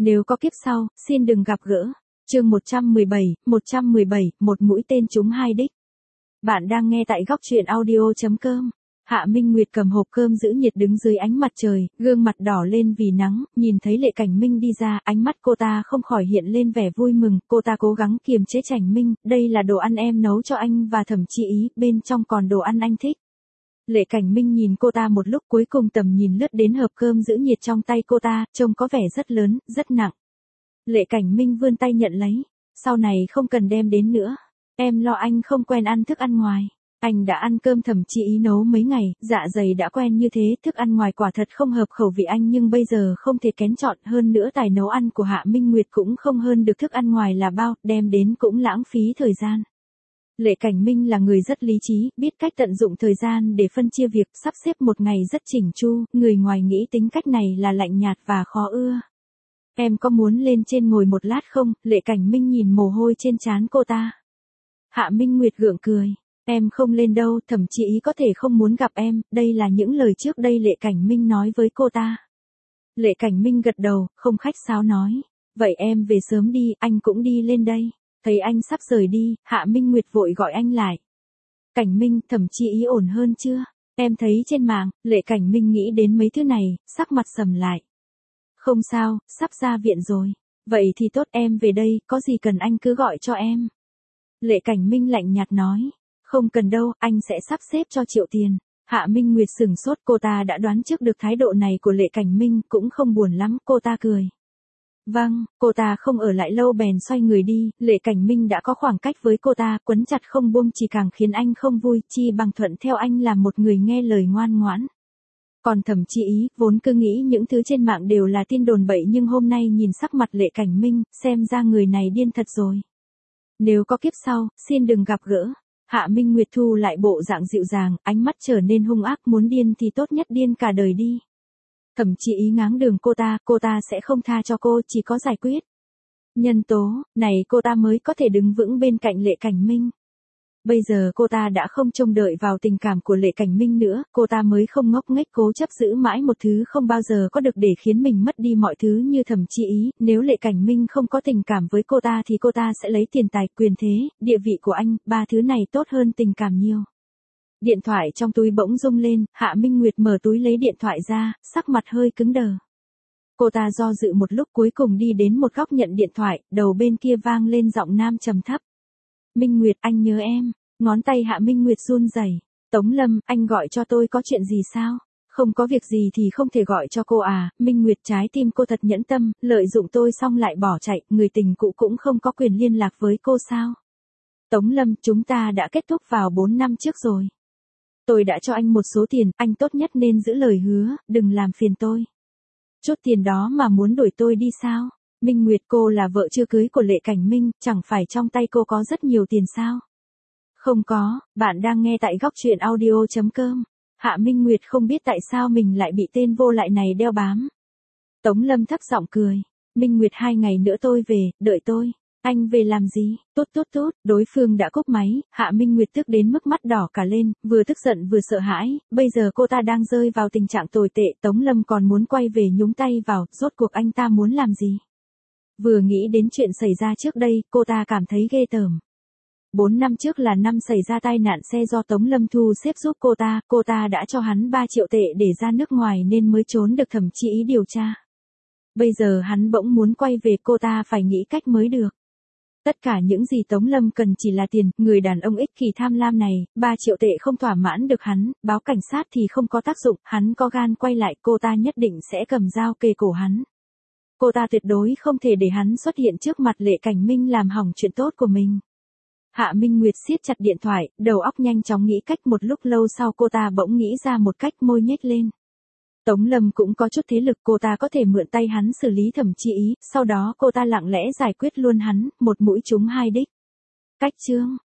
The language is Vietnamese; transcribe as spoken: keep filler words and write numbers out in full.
Nếu có kiếp sau, xin đừng gặp gỡ. Chương một trăm mười bảy, một trăm mười bảy, một mũi tên trúng hai đích. Bạn đang nghe tại góc truyện audio chấm com. Hạ Minh Nguyệt cầm hộp cơm giữ nhiệt đứng dưới ánh mặt trời, gương mặt đỏ lên vì nắng, nhìn thấy Lệ Cảnh Minh đi ra, ánh mắt cô ta không khỏi hiện lên vẻ vui mừng, cô ta cố gắng kiềm chế Cảnh Minh, đây là đồ ăn em nấu cho anh và Thẩm Chi Ý, bên trong còn đồ ăn anh thích. Lệ Cảnh Minh nhìn cô ta một lúc, cuối cùng tầm nhìn lướt đến hộp cơm giữ nhiệt trong tay cô ta, trông có vẻ rất lớn, rất nặng. Lệ Cảnh Minh vươn tay nhận lấy, sau này không cần đem đến nữa, em lo anh không quen ăn thức ăn ngoài. Anh đã ăn cơm Thẩm Chi Ý nấu mấy ngày, dạ dày đã quen như thế, thức ăn ngoài quả thật không hợp khẩu vị anh, nhưng bây giờ không thể kén chọn, hơn nữa tài nấu ăn của Hạ Minh Nguyệt cũng không hơn được thức ăn ngoài là bao, đem đến cũng lãng phí thời gian. Lệ Cảnh Minh là người rất lý trí, biết cách tận dụng thời gian để phân chia việc, sắp xếp một ngày rất chỉnh chu, người ngoài nghĩ tính cách này là lạnh nhạt và khó ưa. Em có muốn lên trên ngồi một lát không? Lệ Cảnh Minh nhìn mồ hôi trên trán cô ta. Hạ Minh Nguyệt gượng cười. Em không lên đâu, Thẩm Chi Ý có thể không muốn gặp em, đây là những lời trước đây Lệ Cảnh Minh nói với cô ta. Lệ Cảnh Minh gật đầu, không khách sáo nói. Vậy em về sớm đi, anh cũng đi lên đây. Thấy anh sắp rời đi, Hạ Minh Nguyệt vội gọi anh lại. Cảnh Minh, Thẩm Chi Ý ổn hơn chưa? Em thấy trên mạng, Lệ Cảnh Minh nghĩ đến mấy thứ này, sắc mặt sầm lại. Không sao, sắp ra viện rồi. Vậy thì tốt, em về đây, có gì cần anh cứ gọi cho em. Lệ Cảnh Minh lạnh nhạt nói. Không cần đâu, anh sẽ sắp xếp cho Triệu tiền. Hạ Minh Nguyệt sừng sốt, cô ta đã đoán trước được thái độ này của Lệ Cảnh Minh, cũng không buồn lắm, cô ta cười. Vâng, cô ta không ở lại lâu bèn xoay người đi, Lệ Cảnh Minh đã có khoảng cách với cô ta, quấn chặt không buông chỉ càng khiến anh không vui, chi bằng thuận theo anh là một người nghe lời ngoan ngoãn. Còn Thẩm Chi Ý, vốn cứ nghĩ những thứ trên mạng đều là tin đồn bậy nhưng hôm nay nhìn sắc mặt Lệ Cảnh Minh, xem ra người này điên thật rồi. Nếu có kiếp sau, xin đừng gặp gỡ. Hạ Minh Nguyệt thu lại bộ dạng dịu dàng, ánh mắt trở nên hung ác, muốn điên thì tốt nhất điên cả đời đi. Thẩm Chi Ý ngáng đường cô ta, cô ta sẽ không tha cho cô, chỉ có giải quyết nhân tố này cô ta mới có thể đứng vững bên cạnh Lệ Cảnh Minh. Bây giờ cô ta đã không trông đợi vào tình cảm của Lệ Cảnh Minh nữa, cô ta mới không ngốc nghếch cố chấp giữ mãi một thứ không bao giờ có được để khiến mình mất đi mọi thứ như Thẩm Chi Ý, nếu Lệ Cảnh Minh không có tình cảm với cô ta thì cô ta sẽ lấy tiền tài, quyền thế, địa vị của anh, ba thứ này tốt hơn tình cảm nhiều. Điện thoại trong túi bỗng rung lên, Hạ Minh Nguyệt mở túi lấy điện thoại ra, sắc mặt hơi cứng đờ. Cô ta do dự một lúc cuối cùng đi đến một góc nhận điện thoại, đầu bên kia vang lên giọng nam trầm thấp. Minh Nguyệt, anh nhớ em. Ngón tay Hạ Minh Nguyệt run rẩy. Tống Lâm, anh gọi cho tôi có chuyện gì sao? Không có việc gì thì không thể gọi cho cô à? Minh Nguyệt, trái tim cô thật nhẫn tâm, lợi dụng tôi xong lại bỏ chạy, người tình cũ cũng không có quyền liên lạc với cô sao? Tống Lâm, chúng ta đã kết thúc vào bốn năm trước rồi. Tôi đã cho anh một số tiền, anh tốt nhất nên giữ lời hứa, đừng làm phiền tôi. Chút tiền đó mà muốn đuổi tôi đi sao? Minh Nguyệt, cô là vợ chưa cưới của Lệ Cảnh Minh, chẳng phải trong tay cô có rất nhiều tiền sao? Không có, bạn đang nghe tại góc truyện audio chấm com. Hạ Minh Nguyệt không biết tại sao mình lại bị tên vô lại này đeo bám. Tống Lâm thấp giọng cười. Minh Nguyệt, hai ngày nữa tôi về, đợi tôi. Anh về làm gì? Tốt tốt tốt, đối phương đã cúp máy, Hạ Minh Nguyệt tức đến mức mắt đỏ cả lên, vừa tức giận vừa sợ hãi, bây giờ cô ta đang rơi vào tình trạng tồi tệ, Tống Lâm còn muốn quay về nhúng tay vào, rốt cuộc anh ta muốn làm gì? Vừa nghĩ đến chuyện xảy ra trước đây, cô ta cảm thấy ghê tởm. Bốn năm trước là năm xảy ra tai nạn xe do Tống Lâm thu xếp giúp cô ta, cô ta đã cho hắn ba triệu tệ để ra nước ngoài nên mới trốn được Thẩm Chi Ý điều tra. Bây giờ hắn bỗng muốn quay về, cô ta phải nghĩ cách mới được. Tất cả những gì Tống Lâm cần chỉ là tiền, người đàn ông ích kỷ tham lam này, ba triệu tệ không thỏa mãn được hắn, báo cảnh sát thì không có tác dụng, hắn có gan quay lại, cô ta nhất định sẽ cầm dao kề cổ hắn. Cô ta tuyệt đối không thể để hắn xuất hiện trước mặt Lệ Cảnh Minh làm hỏng chuyện tốt của mình. Hạ Minh Nguyệt siết chặt điện thoại, đầu óc nhanh chóng nghĩ cách, một lúc lâu sau cô ta bỗng nghĩ ra một cách, môi nhếch lên. Tống Lâm cũng có chút thế lực, cô ta có thể mượn tay hắn xử lý Thẩm Chi Ý, sau đó cô ta lặng lẽ giải quyết luôn hắn, một mũi trúng hai đích. Cách chương